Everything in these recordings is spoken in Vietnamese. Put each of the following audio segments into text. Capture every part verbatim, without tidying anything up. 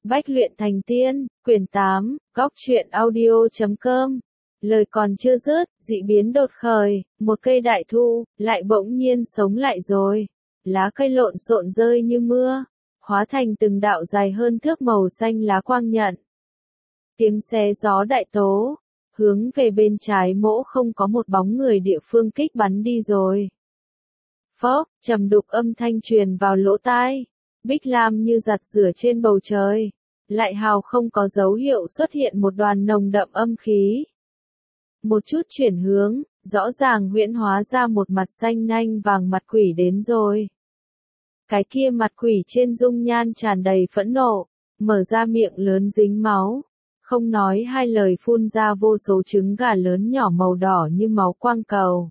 Bách luyện thành tiên, quyển tám, góc truyện audio chấm com. Lời còn chưa dứt, dị biến đột khởi, một cây đại thụ, lại bỗng nhiên sống lại rồi. Lá cây lộn xộn rơi như mưa, hóa thành từng đạo dài hơn thước màu xanh lá quang nhận. Tiếng xé gió đại tố, hướng về bên trái mỗ không có một bóng người địa phương kích bắn đi rồi. Phốc, trầm đục âm thanh truyền vào lỗ tai. Bích lam như giặt rửa trên bầu trời, lại hào không có dấu hiệu xuất hiện một đoàn nồng đậm âm khí. Một chút chuyển hướng, rõ ràng huyễn hóa ra một mặt xanh nanh vàng mặt quỷ đến rồi. Cái kia mặt quỷ trên dung nhan tràn đầy phẫn nộ, mở ra miệng lớn dính máu, không nói hai lời phun ra vô số trứng gà lớn nhỏ màu đỏ như máu quang cầu.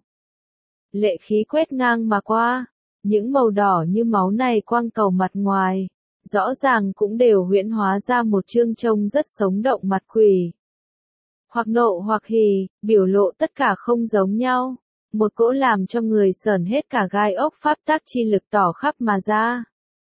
Lệ khí quét ngang mà qua. Những màu đỏ như máu này quang cầu mặt ngoài, rõ ràng cũng đều huyễn hóa ra một chương trông rất sống động mặt quỷ. Hoặc nộ hoặc hỉ, biểu lộ tất cả không giống nhau, một cỗ làm cho người sởn hết cả gai ốc pháp tắc chi lực tỏ khắp mà ra.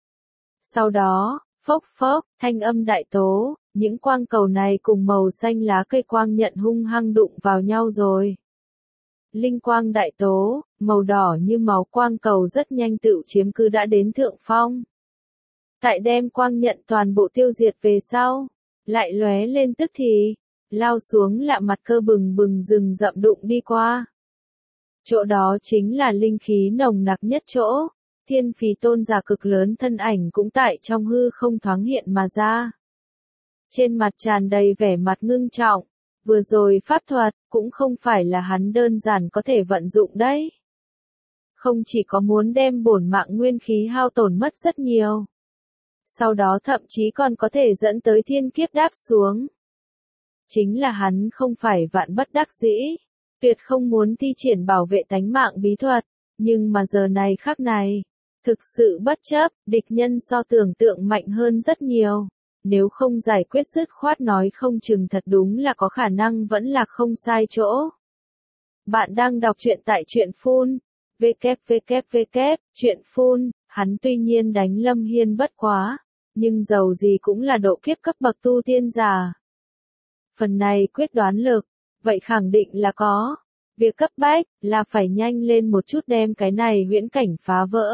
Sau đó, phốc phốc, thanh âm đại tố, những quang cầu này cùng màu xanh lá cây quang nhận hung hăng đụng vào nhau rồi. Linh quang đại tố, màu đỏ như máu quang cầu rất nhanh tự chiếm cứ đã đến thượng phong. Tại đem quang nhận toàn bộ tiêu diệt về sau, lại lóe lên tức thì, lao xuống lạ mặt cơ bừng bừng rừng rậm đụng đi qua. Chỗ đó chính là linh khí nồng nặc nhất chỗ, thiên phì tôn giả cực lớn thân ảnh cũng tại trong hư không thoáng hiện mà ra. Trên mặt tràn đầy vẻ mặt ngưng trọng. Vừa rồi pháp thuật, cũng không phải là hắn đơn giản có thể vận dụng đấy. Không chỉ có muốn đem bổn mạng nguyên khí hao tổn mất rất nhiều. Sau đó thậm chí còn có thể dẫn tới thiên kiếp đáp xuống. Chính là hắn không phải vạn bất đắc dĩ, tuyệt không muốn thi triển bảo vệ tánh mạng bí thuật, nhưng mà giờ này khắc này, thực sự bất chấp, địch nhân so tưởng tượng mạnh hơn rất nhiều. Nếu không giải quyết dứt khoát nói không chừng thật đúng là có khả năng vẫn là không sai chỗ. Bạn đang đọc truyện tại truyện phun, www, truyện phun, hắn tuy nhiên đánh Lâm Hiên bất quá, nhưng dầu gì cũng là độ kiếp cấp bậc tu tiên giả. Phần này quyết đoán lực, vậy khẳng định là có. Việc cấp bách, là phải nhanh lên một chút đem cái này huyễn cảnh phá vỡ.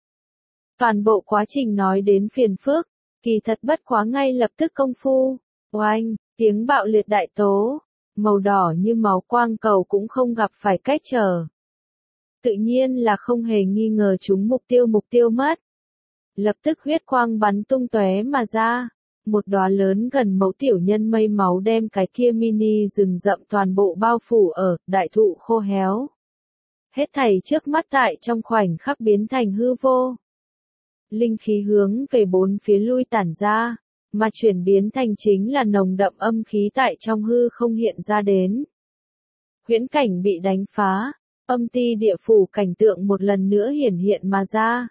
Toàn bộ quá trình nói đến phiền phức. Kỳ thật bất quá ngay lập tức công phu, oanh, tiếng bạo liệt đại tố, màu đỏ như máu quang cầu cũng không gặp phải cách trở. Tự nhiên là không hề nghi ngờ chúng mục tiêu mục tiêu mất. Lập tức huyết quang bắn tung tóe mà ra, một đóa lớn gần mẫu tiểu nhân mây máu đem cái kia mini rừng rậm toàn bộ bao phủ ở, đại thụ khô héo. Hết thảy trước mắt tại trong khoảnh khắc biến thành hư vô. Linh khí hướng về bốn phía lui tản ra, mà chuyển biến thành chính là nồng đậm âm khí tại trong hư không hiện ra đến. Huyễn cảnh bị đánh phá, âm ti địa phủ cảnh tượng một lần nữa hiển hiện mà ra.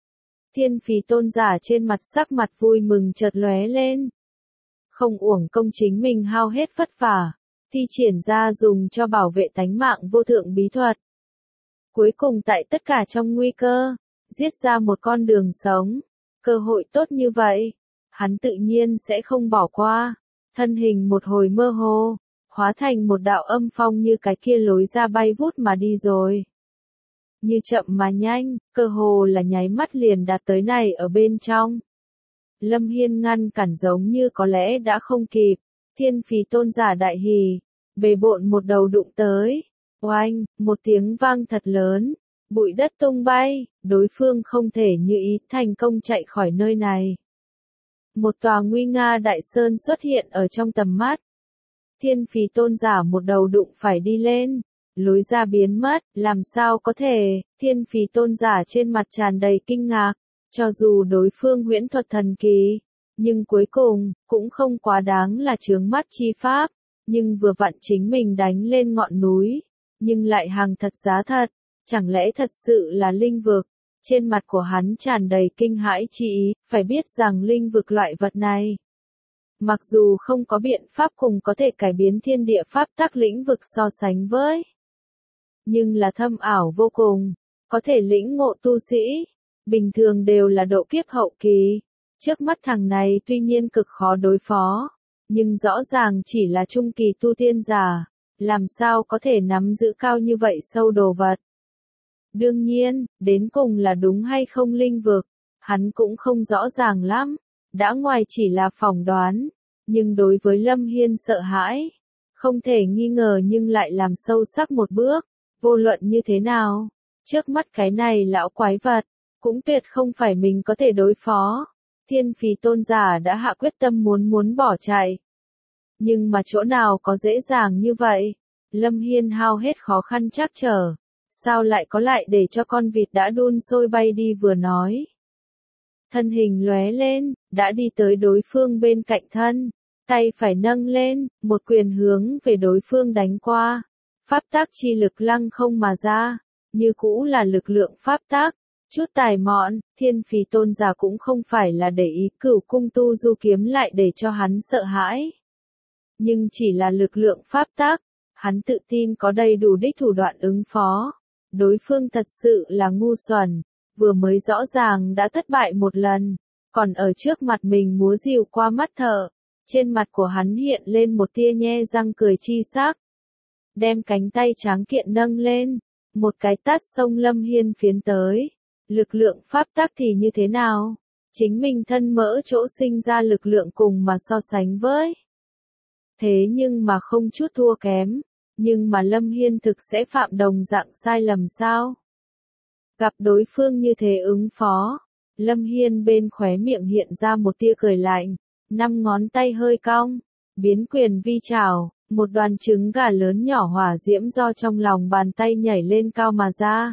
Thiên phì tôn giả trên mặt sắc mặt vui mừng chợt lóe lên. Không uổng công chính mình hao hết vất vả, thi triển ra dùng cho bảo vệ tánh mạng vô thượng bí thuật. Cuối cùng tại tất cả trong nguy cơ, giết ra một con đường sống, cơ hội tốt như vậy, hắn tự nhiên sẽ không bỏ qua, thân hình một hồi mơ hồ, hóa thành một đạo âm phong như cái kia lối ra bay vút mà đi rồi. Như chậm mà nhanh, cơ hồ là nháy mắt liền đạt tới này ở bên trong. Lâm Hiên ngăn cản giống như có lẽ đã không kịp, thiên phì tôn giả đại hỉ, bề bộn một đầu đụng tới, oanh, một tiếng vang thật lớn. Bụi đất tung bay, đối phương không thể như ý thành công chạy khỏi nơi này. Một tòa nguy nga đại sơn xuất hiện ở trong tầm mắt. Thiên phì tôn giả một đầu đụng phải đi lên, lối ra biến mất, làm sao có thể, thiên phì tôn giả trên mặt tràn đầy kinh ngạc, cho dù đối phương huyễn thuật thần kỳ, nhưng cuối cùng, cũng không quá đáng là chướng mắt chi pháp, nhưng vừa vặn chính mình đánh lên ngọn núi, nhưng lại hàng thật giá thật. Chẳng lẽ thật sự là linh vực? Trên mặt của hắn tràn đầy kinh hãi chi ý, phải biết rằng linh vực loại vật này. Mặc dù không có biện pháp cùng có thể cải biến thiên địa pháp tắc lĩnh vực so sánh với. Nhưng là thâm ảo vô cùng, có thể lĩnh ngộ tu sĩ. Bình thường đều là độ kiếp hậu kỳ. Trước mắt thằng này tuy nhiên cực khó đối phó, nhưng rõ ràng chỉ là trung kỳ tu tiên giả, làm sao có thể nắm giữ cao như vậy sâu đồ vật. Đương nhiên, đến cùng là đúng hay không linh vực, hắn cũng không rõ ràng lắm, đã ngoài chỉ là phỏng đoán, nhưng đối với Lâm Hiên sợ hãi, không thể nghi ngờ nhưng lại làm sâu sắc một bước, vô luận như thế nào, trước mắt cái này lão quái vật, cũng tuyệt không phải mình có thể đối phó. Thiên Phì tôn giả đã hạ quyết tâm muốn muốn bỏ chạy. Nhưng mà chỗ nào có dễ dàng như vậy? Lâm Hiên hao hết khó khăn trắc trở. Sao lại có lại để cho con vịt đã đun sôi bay đi vừa nói. Thân hình lóe lên, đã đi tới đối phương bên cạnh thân. Tay phải nâng lên, một quyền hướng về đối phương đánh qua. Pháp tác chi lực lăng không mà ra. Như cũ là lực lượng pháp tác. Chút tài mọn, Thiên Phì tôn giả cũng không phải là để ý cửu cung tu du kiếm lại để cho hắn sợ hãi. Nhưng chỉ là lực lượng pháp tác, hắn tự tin có đầy đủ đích thủ đoạn ứng phó. Đối phương thật sự là ngu xuẩn, vừa mới rõ ràng đã thất bại một lần, còn ở trước mặt mình múa rìu qua mắt thợ. Trên mặt của hắn hiện lên một tia nhe răng cười chi sắc. Đem cánh tay tráng kiện nâng lên, một cái tát xông Lâm Hiên phiến tới. Lực lượng pháp tắc thì như thế nào? Chính mình thân mỡ chỗ sinh ra lực lượng cùng mà so sánh với. Thế nhưng mà không chút thua kém. Nhưng mà Lâm Hiên thực sẽ phạm đồng dạng sai lầm sao? Gặp đối phương như thế ứng phó. Lâm Hiên bên khóe miệng hiện ra một tia cười lạnh. Năm ngón tay hơi cong. Biến quyền vi trảo. Một đoàn trứng gà lớn nhỏ hỏa diễm do trong lòng bàn tay nhảy lên cao mà ra.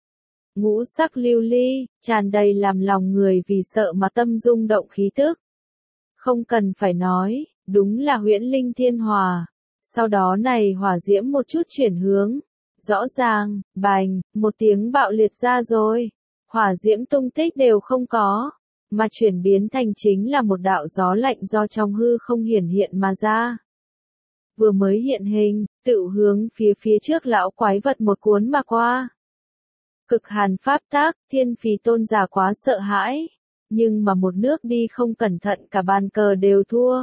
Ngũ sắc lưu ly, tràn đầy làm lòng người vì sợ mà tâm rung động khí tức. Không cần phải nói, đúng là huyễn linh thiên hòa. Sau đó này hỏa diễm một chút chuyển hướng. Rõ ràng, bành, một tiếng bạo liệt ra rồi. Hỏa diễm tung tích đều không có, mà chuyển biến thành chính là một đạo gió lạnh do trong hư không hiển hiện mà ra. Vừa mới hiện hình, tự hướng phía phía trước lão quái vật một cuốn mà qua. Cực hàn pháp tác, Thiên Phì tôn giả quá sợ hãi, nhưng mà một nước đi không cẩn thận cả bàn cờ đều thua.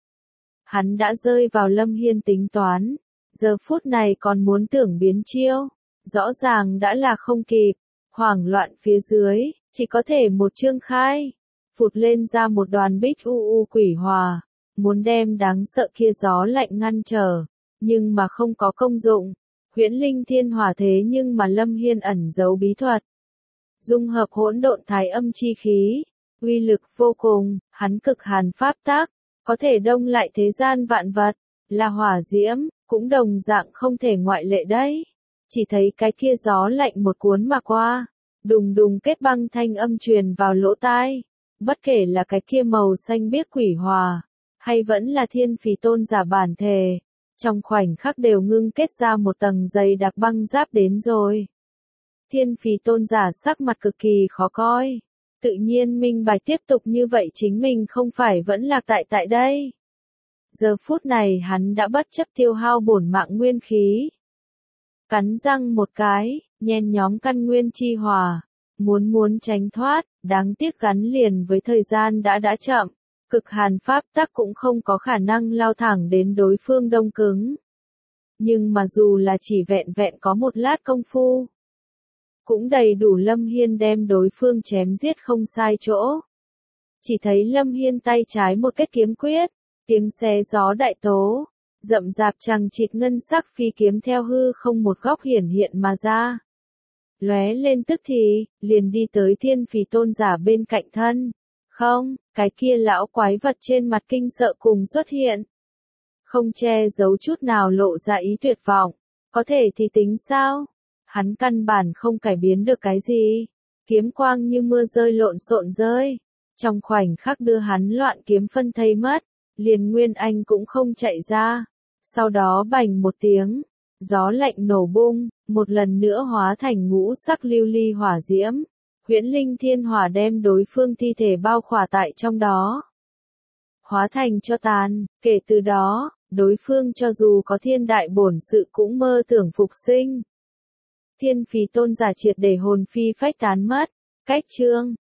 Hắn đã rơi vào Lâm Hiên tính toán, giờ phút này còn muốn tưởng biến chiêu, rõ ràng đã là không kịp, hoảng loạn phía dưới, chỉ có thể một chương khai, phụt lên ra một đoàn bích u u quỷ hòa, muốn đem đáng sợ kia gió lạnh ngăn trở, nhưng mà không có công dụng. Huyễn linh thiên hỏa thế nhưng mà Lâm Hiên ẩn giấu bí thuật. Dung hợp hỗn độn thái âm chi khí, uy lực vô cùng, hắn cực hàn pháp tác, có thể đông lại thế gian vạn vật, là hỏa diễm, cũng đồng dạng không thể ngoại lệ đấy. Chỉ thấy cái kia gió lạnh một cuốn mà qua, đùng đùng kết băng thanh âm truyền vào lỗ tai, bất kể là cái kia màu xanh biếc quỷ hòa, hay vẫn là Thiên Phì tôn giả bản thể. Trong khoảnh khắc đều ngưng kết ra một tầng dày đặc băng giáp đến rồi. Thiên Phì tôn giả sắc mặt cực kỳ khó coi. Tự nhiên minh bạch tiếp tục như vậy chính mình không phải vẫn lạc tại tại đây. Giờ phút này hắn đã bất chấp tiêu hao bổn mạng nguyên khí. Cắn răng một cái, nhen nhóm căn nguyên chi hòa. Muốn muốn tránh thoát, đáng tiếc gắn liền với thời gian đã đã chậm. Cực hàn pháp tắc cũng không có khả năng lao thẳng đến đối phương đông cứng. Nhưng mà dù là chỉ vẹn vẹn có một lát công phu, cũng đầy đủ Lâm Hiên đem đối phương chém giết không sai chỗ. Chỉ thấy Lâm Hiên tay trái một kết kiếm quyết, tiếng xé gió đại tố, rậm rạp chằng chịt ngân sắc phi kiếm theo hư không một góc hiển hiện mà ra. Lóe lên tức thì, liền đi tới Thiên Phì tôn giả bên cạnh thân. Không, cái kia lão quái vật trên mặt kinh sợ cùng xuất hiện. Không che giấu chút nào lộ ra ý tuyệt vọng. Có thể thì tính sao? Hắn căn bản không cải biến được cái gì. Kiếm quang như mưa rơi lộn xộn rơi. Trong khoảnh khắc đưa hắn loạn kiếm phân thây mất. Liền Nguyên Anh cũng không chạy ra. Sau đó bành một tiếng. Gió lạnh nổ bung. Một lần nữa hóa thành ngũ sắc lưu ly hỏa diễm. Huyễn linh thiên hỏa đem đối phương thi thể bao khỏa tại trong đó. Hóa thành cho tàn, kể từ đó, đối phương cho dù có thiên đại bổn sự cũng mơ tưởng phục sinh. Thiên Phì tôn giả triệt để hồn phi phách tán mất. Cách chương